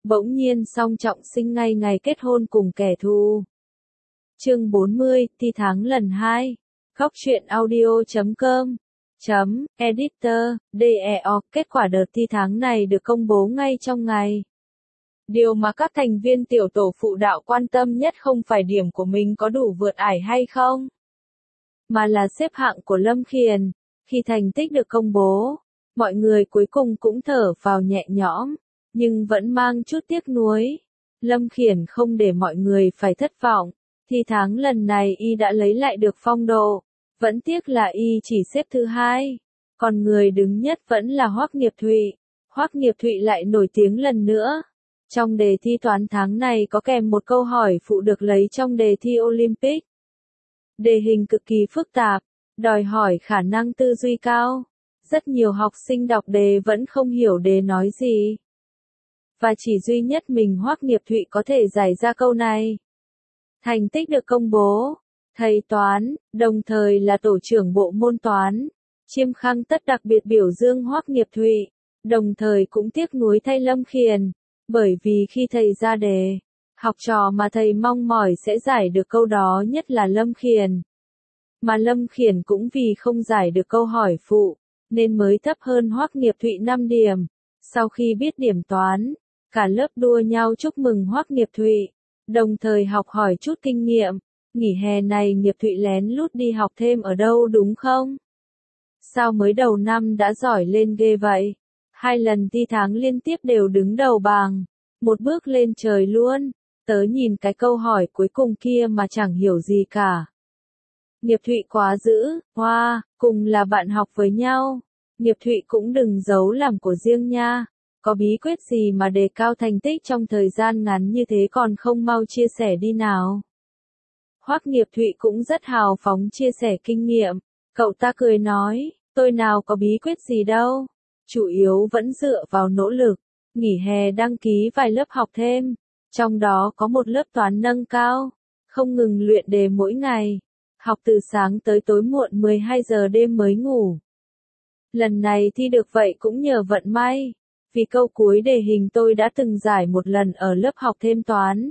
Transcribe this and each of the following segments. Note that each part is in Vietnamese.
bỗng nhiên song trọng sinh ngay ngày kết hôn cùng kẻ thù. Chương 40, thi tháng lần 2. Góc truyện audio.com Editor, DEO, kết quả đợt thi tháng này được công bố ngay trong ngày. Điều mà các thành viên tiểu tổ phụ đạo quan tâm nhất không phải điểm của mình có đủ vượt ải hay không, mà là xếp hạng của Lâm Khiền. Khi thành tích được công bố, mọi người cuối cùng cũng thở phào nhẹ nhõm, nhưng vẫn mang chút tiếc nuối. Lâm Khiển không để mọi người phải thất vọng, thi tháng lần này y đã lấy lại được phong độ, vẫn tiếc là y chỉ xếp thứ 2, còn người đứng nhất vẫn là Hoắc Nghiệp Thụy. Hoắc Nghiệp Thụy lại nổi tiếng lần nữa. Trong đề thi toán tháng này có kèm một câu hỏi phụ được lấy trong đề thi Olympic. Đề hình cực kỳ phức tạp, đòi hỏi khả năng tư duy cao. Rất nhiều học sinh đọc đề vẫn không hiểu đề nói gì. Và chỉ duy nhất mình Hoắc Nghiệp Thụy có thể giải ra câu này. Thành tích được công bố. Thầy toán, đồng thời là tổ trưởng bộ môn toán, Chiêm Khang Tất đặc biệt biểu dương Hoắc Nghiệp Thụy, đồng thời cũng tiếc nuối thay Lâm Khiền, bởi vì khi thầy ra đề, học trò mà thầy mong mỏi sẽ giải được câu đó nhất là Lâm Khiền. Mà Lâm Khiền cũng vì không giải được câu hỏi phụ, nên mới thấp hơn Hoắc Nghiệp Thụy 5 điểm. Sau khi biết điểm toán, cả lớp đua nhau chúc mừng Hoắc Nghiệp Thụy, đồng thời học hỏi chút kinh nghiệm. Nghỉ hè này Nghiệp Thụy lén lút đi học thêm ở đâu đúng không? Sao mới đầu năm đã giỏi lên ghê vậy? 2 lần thi tháng liên tiếp đều đứng đầu bảng, một bước lên trời luôn. Tớ nhìn cái câu hỏi cuối cùng kia mà chẳng hiểu gì cả. Nghiệp Thụy quá dữ, hoa, cùng là bạn học với nhau. Nghiệp Thụy cũng đừng giấu làm của riêng nha. Có bí quyết gì mà đề cao thành tích trong thời gian ngắn như thế còn không mau chia sẻ đi nào. Hoắc Nghiệp Thụy cũng rất hào phóng chia sẻ kinh nghiệm. Cậu ta cười nói, tôi nào có bí quyết gì đâu. Chủ yếu vẫn dựa vào nỗ lực. Nghỉ hè đăng ký vài lớp học thêm. Trong đó có một lớp toán nâng cao. Không ngừng luyện đề mỗi ngày. Học từ sáng tới tối muộn 12 giờ đêm mới ngủ. Lần này thi được vậy cũng nhờ vận may. Vì câu cuối đề hình tôi đã từng giải một lần ở lớp học thêm toán.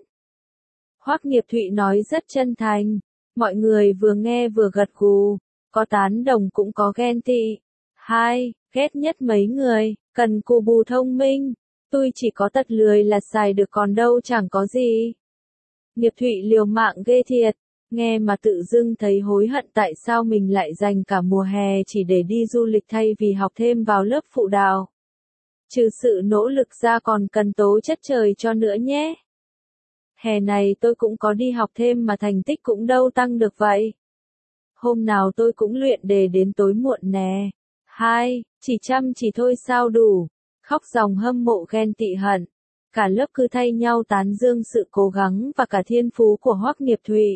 Hoắc Nghiệp Thụy nói rất chân thành, mọi người vừa nghe vừa gật gù, có tán đồng cũng có ghen tị. 2. Ghét nhất mấy người, cần cù bù thông minh, tôi chỉ có tật lười là xài được còn đâu chẳng có gì. Nghiệp Thụy liều mạng ghê thiệt, nghe mà tự dưng thấy hối hận tại sao mình lại dành cả mùa hè chỉ để đi du lịch thay vì học thêm vào lớp phụ đạo. Trừ sự nỗ lực ra còn cần tố chất trời cho nữa nhé. Hè này tôi cũng có đi học thêm mà thành tích cũng đâu tăng được vậy. Hôm nào tôi cũng luyện đề đến tối muộn nè. 2. Chỉ chăm chỉ thôi sao đủ. Khóc dòng hâm mộ ghen tị hận. Cả lớp cứ thay nhau tán dương sự cố gắng và cả thiên phú của Hoắc Nghiệp Thụy.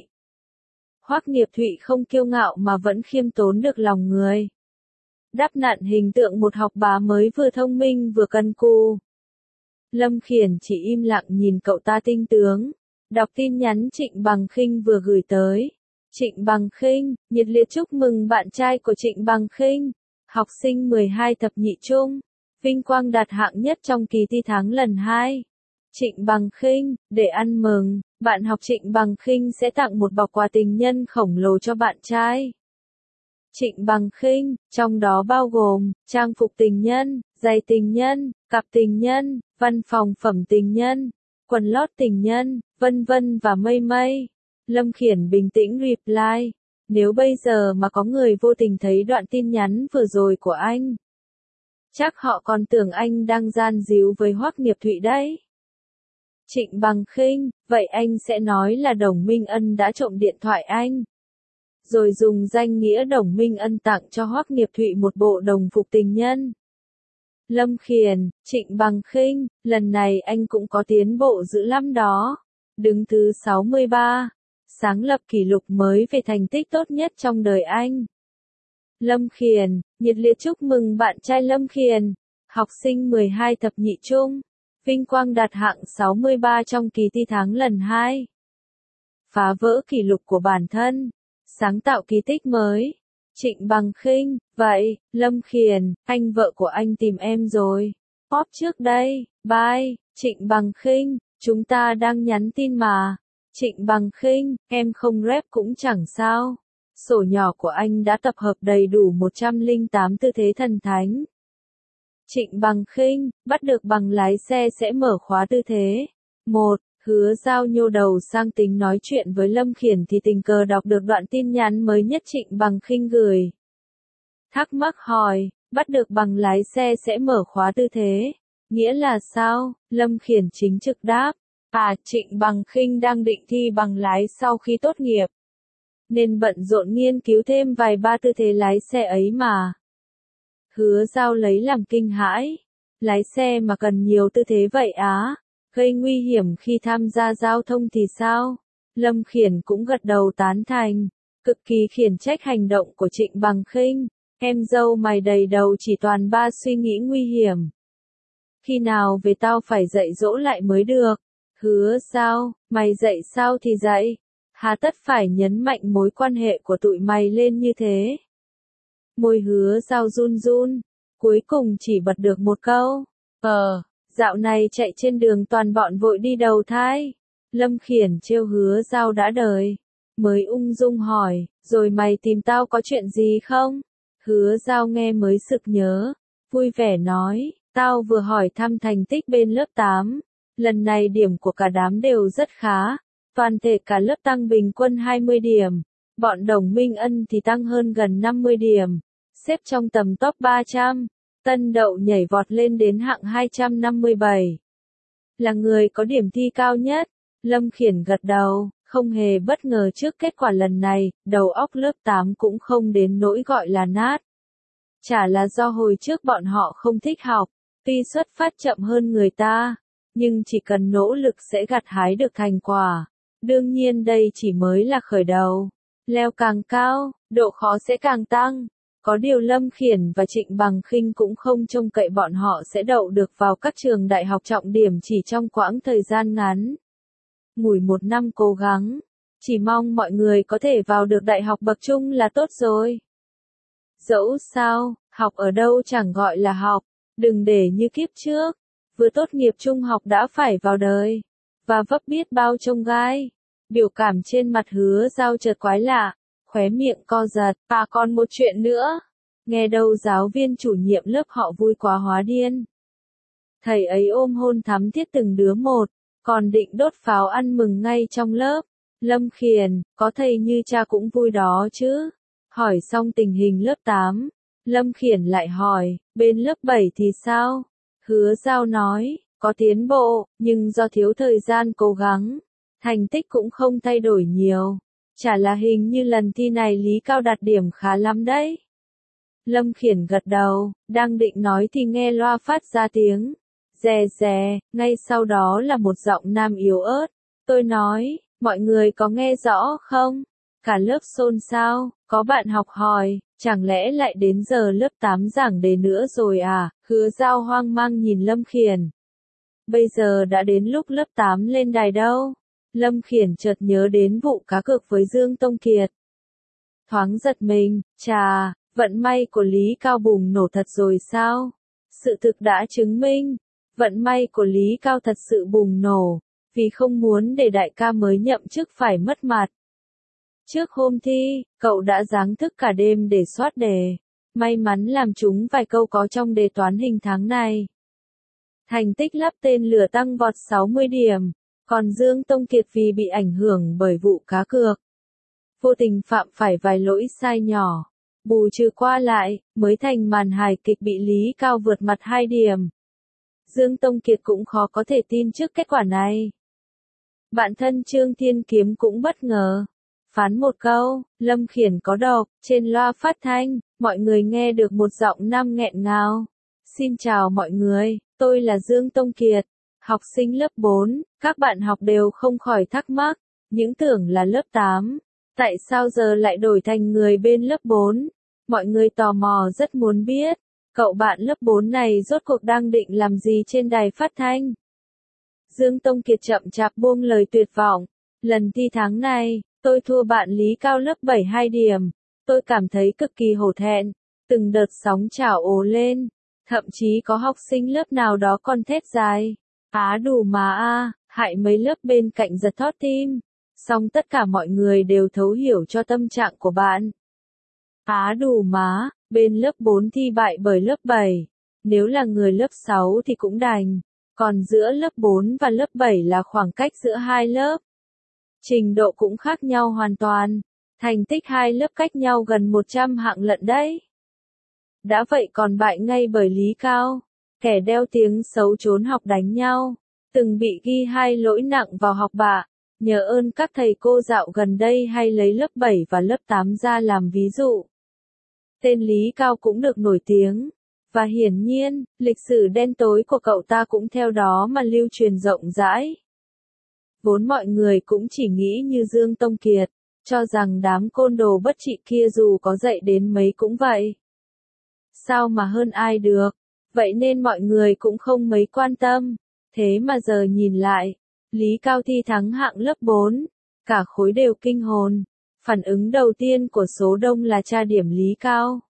Hoắc Nghiệp Thụy không kiêu ngạo mà vẫn khiêm tốn được lòng người. Đắp nặn hình tượng một học bá mới vừa thông minh vừa cần cù. Lâm Khiển chỉ im lặng nhìn cậu ta tinh tướng. Đọc tin nhắn Trịnh Bằng Khinh vừa gửi tới. Trịnh Bằng Khinh, nhiệt liệt chúc mừng bạn trai của Trịnh Bằng Khinh, học sinh 12 thập nhị trung, vinh quang đạt hạng nhất trong kỳ thi tháng lần 2. Trịnh Bằng Khinh, để ăn mừng, bạn học Trịnh Bằng Khinh sẽ tặng một bọc quà tình nhân khổng lồ cho bạn trai. Trịnh Bằng Khinh, trong đó bao gồm trang phục tình nhân, giày tình nhân, cặp tình nhân, văn phòng phẩm tình nhân, quần lót tình nhân, vân vân và mây mây. Lâm Khiển bình tĩnh reply, nếu bây giờ mà có người vô tình thấy đoạn tin nhắn vừa rồi của anh, chắc họ còn tưởng anh đang gian díu với Hoắc Nghiệp Thụy đấy. Trịnh Bằng Khinh, vậy anh sẽ nói là Đồng Minh Ân đã trộm điện thoại anh, rồi dùng danh nghĩa Đồng Minh Ân tặng cho Hoắc Nghiệp Thụy một bộ đồng phục tình nhân. Lâm Khiển, Trịnh Bằng Khinh, lần này anh cũng có tiến bộ dữ lắm đó. Đứng thứ 63, sáng lập kỷ lục mới về thành tích tốt nhất trong đời anh. Lâm Khiển, nhiệt liệt chúc mừng bạn trai Lâm Khiển, học sinh 12 thập nhị trung, vinh quang đạt hạng 63 trong kỳ thi tháng lần 2. Phá vỡ kỷ lục của bản thân, sáng tạo kỳ tích mới. Trịnh Bằng Khinh, vậy, Lâm Khiển, anh vợ của anh tìm em rồi. Pop trước đây, bye. Trịnh Bằng Khinh, chúng ta đang nhắn tin mà. Trịnh Bằng Khinh, em không rep cũng chẳng sao. Sổ nhỏ của anh đã tập hợp đầy đủ 108 tư thế thần thánh. Trịnh Bằng Khinh, bắt được bằng lái xe sẽ mở khóa tư thế. 1. Hứa Giao nhô đầu sang tính nói chuyện với Lâm Khiển thì tình cờ đọc được đoạn tin nhắn mới nhất Trịnh Bằng Khinh gửi. Thắc mắc hỏi, bắt được bằng lái xe sẽ mở khóa tư thế. Nghĩa là sao? Lâm Khiển chính trực đáp. Trịnh Bằng Khinh đang định thi bằng lái sau khi tốt nghiệp. Nên bận rộn nghiên cứu thêm vài ba tư thế lái xe ấy mà. Hứa Giao lấy làm kinh hãi. Lái xe mà cần nhiều tư thế vậy á? Gây nguy hiểm khi tham gia giao thông thì sao? Lâm Khiển cũng gật đầu tán thành. Cực kỳ khiển trách hành động của Trịnh Bằng Khinh. Em dâu mày đầy đầu chỉ toàn ba suy nghĩ nguy hiểm. Khi nào về tao phải dạy dỗ lại mới được. Hứa Giao, mày dạy sao thì dạy. Hà tất phải nhấn mạnh mối quan hệ của tụi mày lên như thế. Môi Hứa Giao run run. Cuối cùng chỉ bật được một câu. Dạo này chạy trên đường toàn bọn vội đi đầu thai. Lâm Khiển trêu Hứa Giao đã đời. Mới ung dung hỏi, rồi mày tìm tao có chuyện gì không? Hứa Giao nghe mới sực nhớ. Vui vẻ nói, tao vừa hỏi thăm thành tích bên lớp 8. Lần này điểm của cả đám đều rất khá. Toàn thể cả lớp tăng bình quân 20 điểm. Bọn Đồng Minh Ân thì tăng hơn gần 50 điểm. Xếp trong tầm top 300. Tân Đậu nhảy vọt lên đến hạng 257. Là người có điểm thi cao nhất. Lâm Khiển gật đầu, không hề bất ngờ trước kết quả lần này, đầu óc lớp 8 cũng không đến nỗi gọi là nát. Chả là do hồi trước bọn họ không thích học, tuy xuất phát chậm hơn người ta, nhưng chỉ cần nỗ lực sẽ gặt hái được thành quả. Đương nhiên đây chỉ mới là khởi đầu. Leo càng cao, độ khó sẽ càng tăng. Có điều Lâm Khiển và Trịnh Bằng Khinh cũng không trông cậy bọn họ sẽ đậu được vào các trường đại học trọng điểm chỉ trong quãng thời gian ngắn. Ngủi một năm cố gắng, chỉ mong mọi người có thể vào được đại học bậc trung là tốt rồi. Dẫu sao, học ở đâu chẳng gọi là học, đừng để như kiếp trước, vừa tốt nghiệp trung học đã phải vào đời, và vấp biết bao chông gai. Biểu cảm trên mặt Hứa Giao chợt quái lạ, khóe miệng co giật. Còn một chuyện nữa, nghe đâu giáo viên chủ nhiệm lớp họ vui quá hóa điên. Thầy ấy ôm hôn thắm thiết từng đứa một, còn định đốt pháo ăn mừng ngay trong lớp. Lâm Khiển, có thầy như cha cũng vui đó chứ. Hỏi xong tình hình lớp 8, Lâm Khiển lại hỏi, bên lớp 7 thì sao? Hứa Giao nói, có tiến bộ, nhưng do thiếu thời gian cố gắng, thành tích cũng không thay đổi nhiều. Chả là hình như lần thi này Lý Cao đạt điểm khá lắm đấy. Lâm Khiển gật đầu, đang định nói thì nghe loa phát ra tiếng rè rè, ngay sau đó là một giọng nam yếu ớt. Tôi nói, mọi người có nghe rõ không? Cả lớp xôn xao, có bạn học hỏi, chẳng lẽ lại đến giờ lớp 8 giảng đề nữa rồi à? Hứa Giao hoang mang nhìn Lâm Khiển. Bây giờ đã đến lúc lớp 8 lên đài đâu? Lâm Khiển chợt nhớ đến vụ cá cược với Dương Tông Kiệt. Thoáng giật mình, chà, vận may của Lý Cao bùng nổ thật rồi sao? Sự thực đã chứng minh, vận may của Lý Cao thật sự bùng nổ, vì không muốn để đại ca mới nhậm chức phải mất mặt. Trước hôm thi, cậu đã giáng thức cả đêm để soát đề. May mắn làm trúng vài câu có trong đề toán hình tháng này. Thành tích lắp tên lửa tăng vọt 60 điểm. Còn Dương Tông Kiệt vì bị ảnh hưởng bởi vụ cá cược, vô tình phạm phải vài lỗi sai nhỏ. Bù trừ qua lại, mới thành màn hài kịch bị Lý Cao vượt mặt 2 điểm. Dương Tông Kiệt cũng khó có thể tin trước kết quả này. Bạn thân Trương Thiên Kiếm cũng bất ngờ. Phán một câu, Lâm Khiển có đọc, trên loa phát thanh, mọi người nghe được một giọng nam nghẹn ngào. Xin chào mọi người, tôi là Dương Tông Kiệt. Học sinh lớp 4, các bạn học đều không khỏi thắc mắc, những tưởng là lớp 8. Tại sao giờ lại đổi thành người bên lớp 4? Mọi người tò mò rất muốn biết, cậu bạn lớp 4 này rốt cuộc đang định làm gì trên đài phát thanh? Dương Tông Kiệt chậm chạp buông lời tuyệt vọng. Lần thi tháng này, tôi thua bạn Lý Cao lớp 7 2 điểm. Tôi cảm thấy cực kỳ hổ thẹn. Từng đợt sóng trào ồ lên. Thậm chí có học sinh lớp nào đó còn thét dài. Á đù má a, hại mấy lớp bên cạnh giật thót tim. Song tất cả mọi người đều thấu hiểu cho tâm trạng của bạn. Á đù má, bên lớp 4 thi bại bởi lớp 7. Nếu là người lớp 6 thì cũng đành. Còn giữa lớp 4 và lớp 7 là khoảng cách giữa hai lớp. Trình độ cũng khác nhau hoàn toàn. Thành tích hai lớp cách nhau gần 100 hạng lận đấy. Đã vậy còn bại ngay bởi Lý Cao. Kẻ đeo tiếng xấu trốn học đánh nhau. Từng bị ghi 2 lỗi nặng vào học bạ. Nhờ ơn các thầy cô dạo gần đây hay lấy lớp 7 và lớp 8 ra làm ví dụ. Tên Lý Cao cũng được nổi tiếng. Và hiển nhiên, lịch sử đen tối của cậu ta cũng theo đó mà lưu truyền rộng rãi. Vốn mọi người cũng chỉ nghĩ như Dương Tông Kiệt, cho rằng đám côn đồ bất trị kia dù có dạy đến mấy cũng vậy. Sao mà hơn ai được, vậy nên mọi người cũng không mấy quan tâm. Thế mà giờ nhìn lại, Lý Cao thi thắng hạng lớp 4, cả khối đều kinh hồn. Phản ứng đầu tiên của số đông là tra điểm Lý Cao.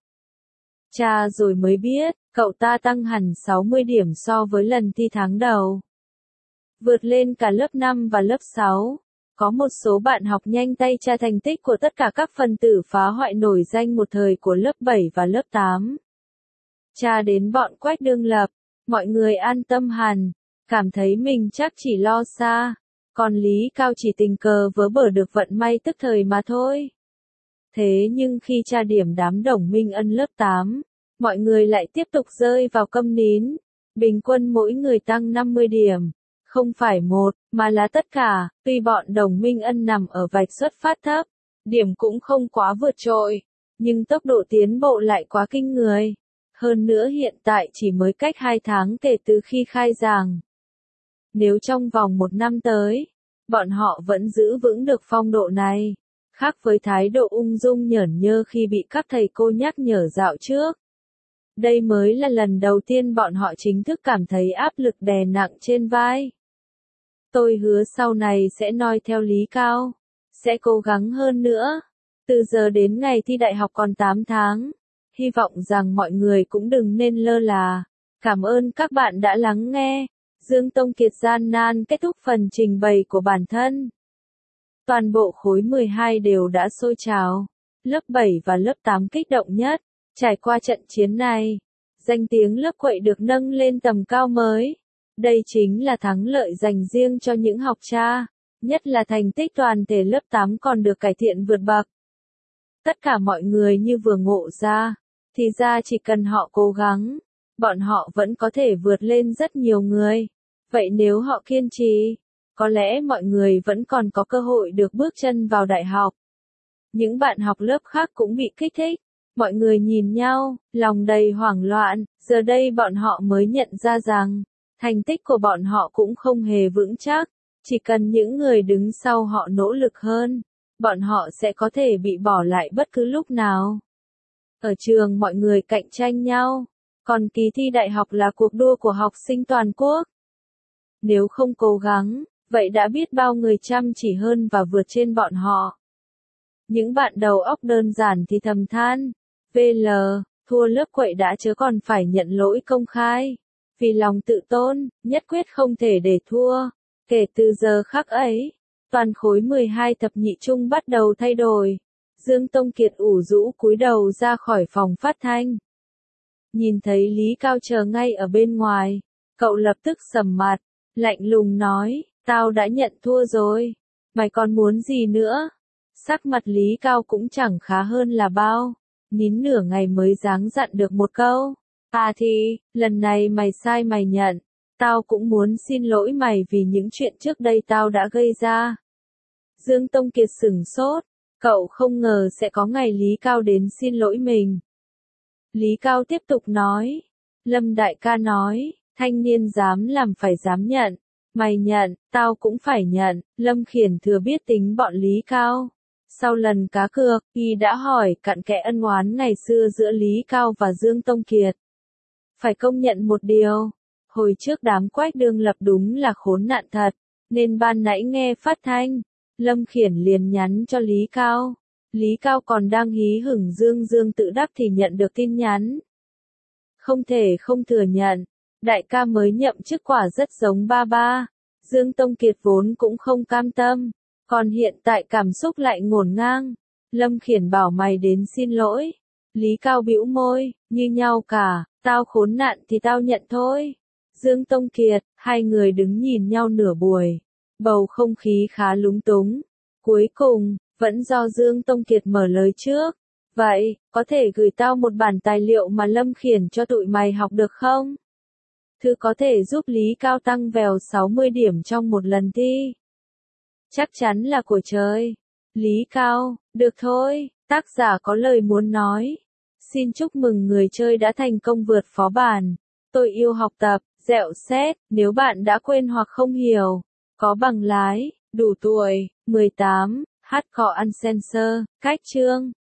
Tra rồi mới biết, cậu ta tăng hẳn 60 điểm so với lần thi tháng đầu. Vượt lên cả lớp 5 và lớp 6. Có một số bạn học nhanh tay tra thành tích của tất cả các phần tử phá hoại nổi danh một thời của lớp 7 và lớp 8. Tra đến bọn Quách Đương Lập, mọi người an tâm hẳn, cảm thấy mình chắc chỉ lo xa. Còn Lý Cao chỉ tình cờ vớ vẩn được vận may tức thời mà thôi. Thế nhưng khi tra điểm đám Đồng Minh Ân lớp 8, mọi người lại tiếp tục rơi vào câm nín. Bình quân mỗi người tăng 50 điểm. Không phải một, mà là tất cả. Tuy bọn Đồng Minh Ân nằm ở vạch xuất phát thấp, điểm cũng không quá vượt trội, nhưng tốc độ tiến bộ lại quá kinh người. Hơn nữa hiện tại chỉ mới cách 2 tháng kể từ khi khai giảng. Nếu trong vòng 1 năm tới, bọn họ vẫn giữ vững được phong độ này, khác với thái độ ung dung nhởn nhơ khi bị các thầy cô nhắc nhở dạo trước. Đây mới là lần đầu tiên bọn họ chính thức cảm thấy áp lực đè nặng trên vai. Tôi hứa sau này sẽ noi theo Lý Cao, sẽ cố gắng hơn nữa. Từ giờ đến ngày thi đại học còn 8 tháng, hy vọng rằng mọi người cũng đừng nên lơ là. Cảm ơn các bạn đã lắng nghe. Dương Tông Kiệt gian nan kết thúc phần trình bày của bản thân. Toàn bộ khối 12 đều đã sôi trào. Lớp 7 và lớp 8 kích động nhất. Trải qua trận chiến này, danh tiếng lớp Quậy được nâng lên tầm cao mới. Đây chính là thắng lợi dành riêng cho những học trò, nhất là thành tích toàn thể lớp 8 còn được cải thiện vượt bậc. Tất cả mọi người như vừa ngộ ra, thì ra chỉ cần họ cố gắng, bọn họ vẫn có thể vượt lên rất nhiều người. Vậy nếu họ kiên trì, có lẽ mọi người vẫn còn có cơ hội được bước chân vào đại học. Những bạn học lớp khác cũng bị kích thích. Mọi người nhìn nhau, lòng đầy hoảng loạn, giờ đây bọn họ mới nhận ra rằng, thành tích của bọn họ cũng không hề vững chắc, chỉ cần những người đứng sau họ nỗ lực hơn, bọn họ sẽ có thể bị bỏ lại bất cứ lúc nào. Ở trường mọi người cạnh tranh nhau, còn kỳ thi đại học là cuộc đua của học sinh toàn quốc. Nếu không cố gắng, vậy đã biết bao người chăm chỉ hơn và vượt trên bọn họ. Những bạn đầu óc đơn giản thì thầm than, VL, thua lớp Quậy đã chớ còn phải nhận lỗi công khai. Vì lòng tự tôn, nhất quyết không thể để thua. Kể từ giờ khắc ấy, toàn khối 12 thập nhị trung bắt đầu thay đổi. Dương Tông Kiệt ủ rũ cúi đầu ra khỏi phòng phát thanh. Nhìn thấy Lý Cao chờ ngay ở bên ngoài, cậu lập tức sầm mặt, lạnh lùng nói, tao đã nhận thua rồi, mày còn muốn gì nữa? Sắc mặt Lý Cao cũng chẳng khá hơn là bao, nín nửa ngày mới dáng dặn được một câu. À thì, lần này mày sai mày nhận, tao cũng muốn xin lỗi mày vì những chuyện trước đây tao đã gây ra. Dương Tông Kiệt sửng sốt, cậu không ngờ sẽ có ngày Lý Cao đến xin lỗi mình. Lý Cao tiếp tục nói, Lâm đại ca nói, thanh niên dám làm phải dám nhận, mày nhận, tao cũng phải nhận. Lâm Khiển thừa biết tính bọn Lý Cao. Sau lần cá cược, y đã hỏi cặn kẽ ân oán ngày xưa giữa Lý Cao và Dương Tông Kiệt. Phải công nhận một điều, hồi trước đám Quách Đương Lập đúng là khốn nạn thật, nên ban nãy nghe phát thanh, Lâm Khiển liền nhắn cho Lý Cao. Lý Cao còn đang hí hửng dương tự đắc thì nhận được tin nhắn. Không thể không thừa nhận, Đại ca mới nhậm chức quả rất giống ba ba. Dương Tông Kiệt vốn cũng không cam tâm, còn hiện tại cảm xúc lại ngổn ngang. Lâm Khiển bảo mày đến xin lỗi. Lý Cao bĩu môi, như nhau cả, tao khốn nạn thì tao nhận thôi. Dương Tông Kiệt, hai người đứng nhìn nhau nửa buổi. Bầu không khí khá lúng túng. Cuối cùng, vẫn do Dương Tông Kiệt mở lời trước. Vậy, có thể gửi tao một bản tài liệu mà Lâm Khiển cho tụi mày học được không? Thư có thể giúp Lý Cao tăng vèo 60 điểm trong một lần thi. Chắc chắn là của trời. Lý Cao, được thôi, tác giả có lời muốn nói. Xin chúc mừng người chơi đã thành công vượt phó bản. Tôi yêu học tập, dẹo xét, nếu bạn đã quên hoặc không hiểu, có bằng lái, đủ tuổi, 18, hardcore uncensored, cách chương.